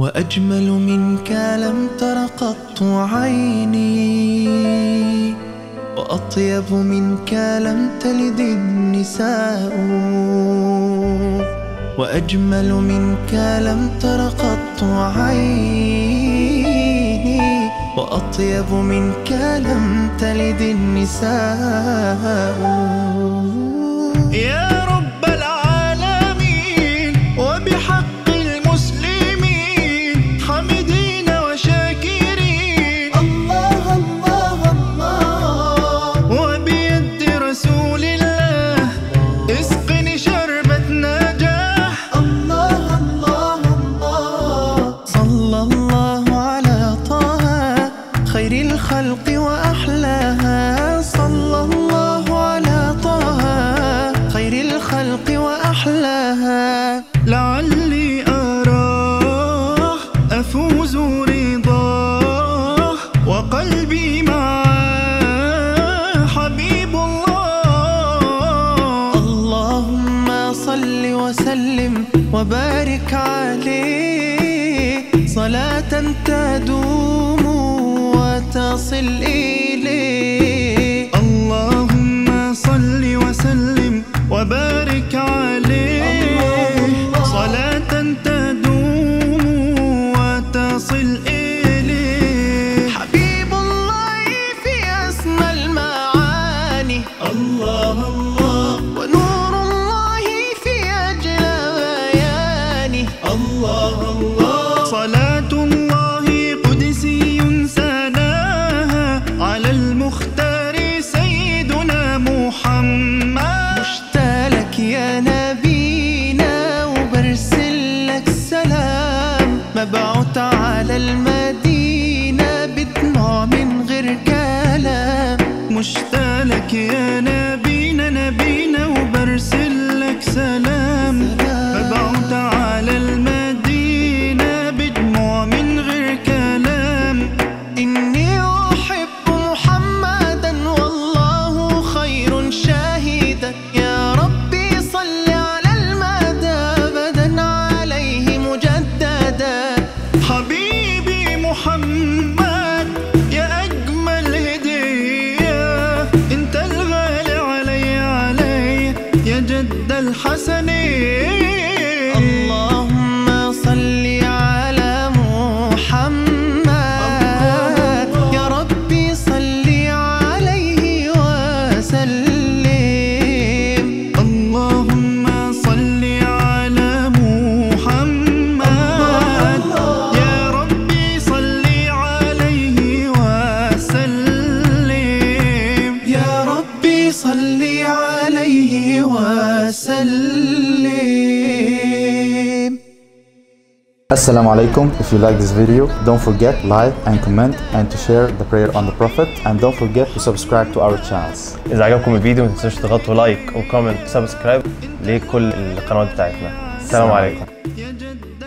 وأجمل منك لم تر قط عيني، وأطيب منك لم تلد النساء، وأجمل منك لم تر قط عيني، وأطيب منك لم تلد النساء. يا رب العالمين وبحق المسلمين حمدين وشاكرين، الله الله الله، وبيد رسول الله اسقني شربة نجاح، الله الله الله. صلى الله على طه خير الخلق وأحلاها، صلى الله على طه خير الخلق وأحلاها. لعلي أراه أفوز رضاه وقلبي معاه حبيب الله. اللهم صل وسلم وبارك عليه صلاة تدوم وتصل إليه. اللهم صل وسلم وبارك عليه صلاة تدوم وتصل إليه. حبيب الله في أسمى المعاني، الله الله، ونور الله في أجلى بيانه، الله الله. صلاة الله قدسي سناها على المختار سيدنا محمد. مشتاق يا نبينا وبرسل لك سلام، مبعوث على المدينة بدموع من غير كلام. مشتاق يا نبينا وبرسل لك سلام، مبعوث على المدينة بدموع من غير كلام. إني أحب محمدا والله خير شاهدا، يا ربي صل على المدى أبدا عليه مجددا. حبيبي محمد يا أجمل هدية، أنت الغالي علي يا جد الحسنين. اللهم صل على محمد يا ربي صل عليه وسلم. اللهم صل على محمد يا ربي صل عليه وسلم، يا ربي صل عليه وسلم. Assalamu alaikum. If you like this video, don't forget like and comment and to share the prayer on the Prophet, and don't forget to subscribe to our channels. إذا عجبكم الفيديو ما تنسوش تضغطوا لايك وكومنت وسبسكرايب لكل القنوات بتاعتنا. السلام عليكم.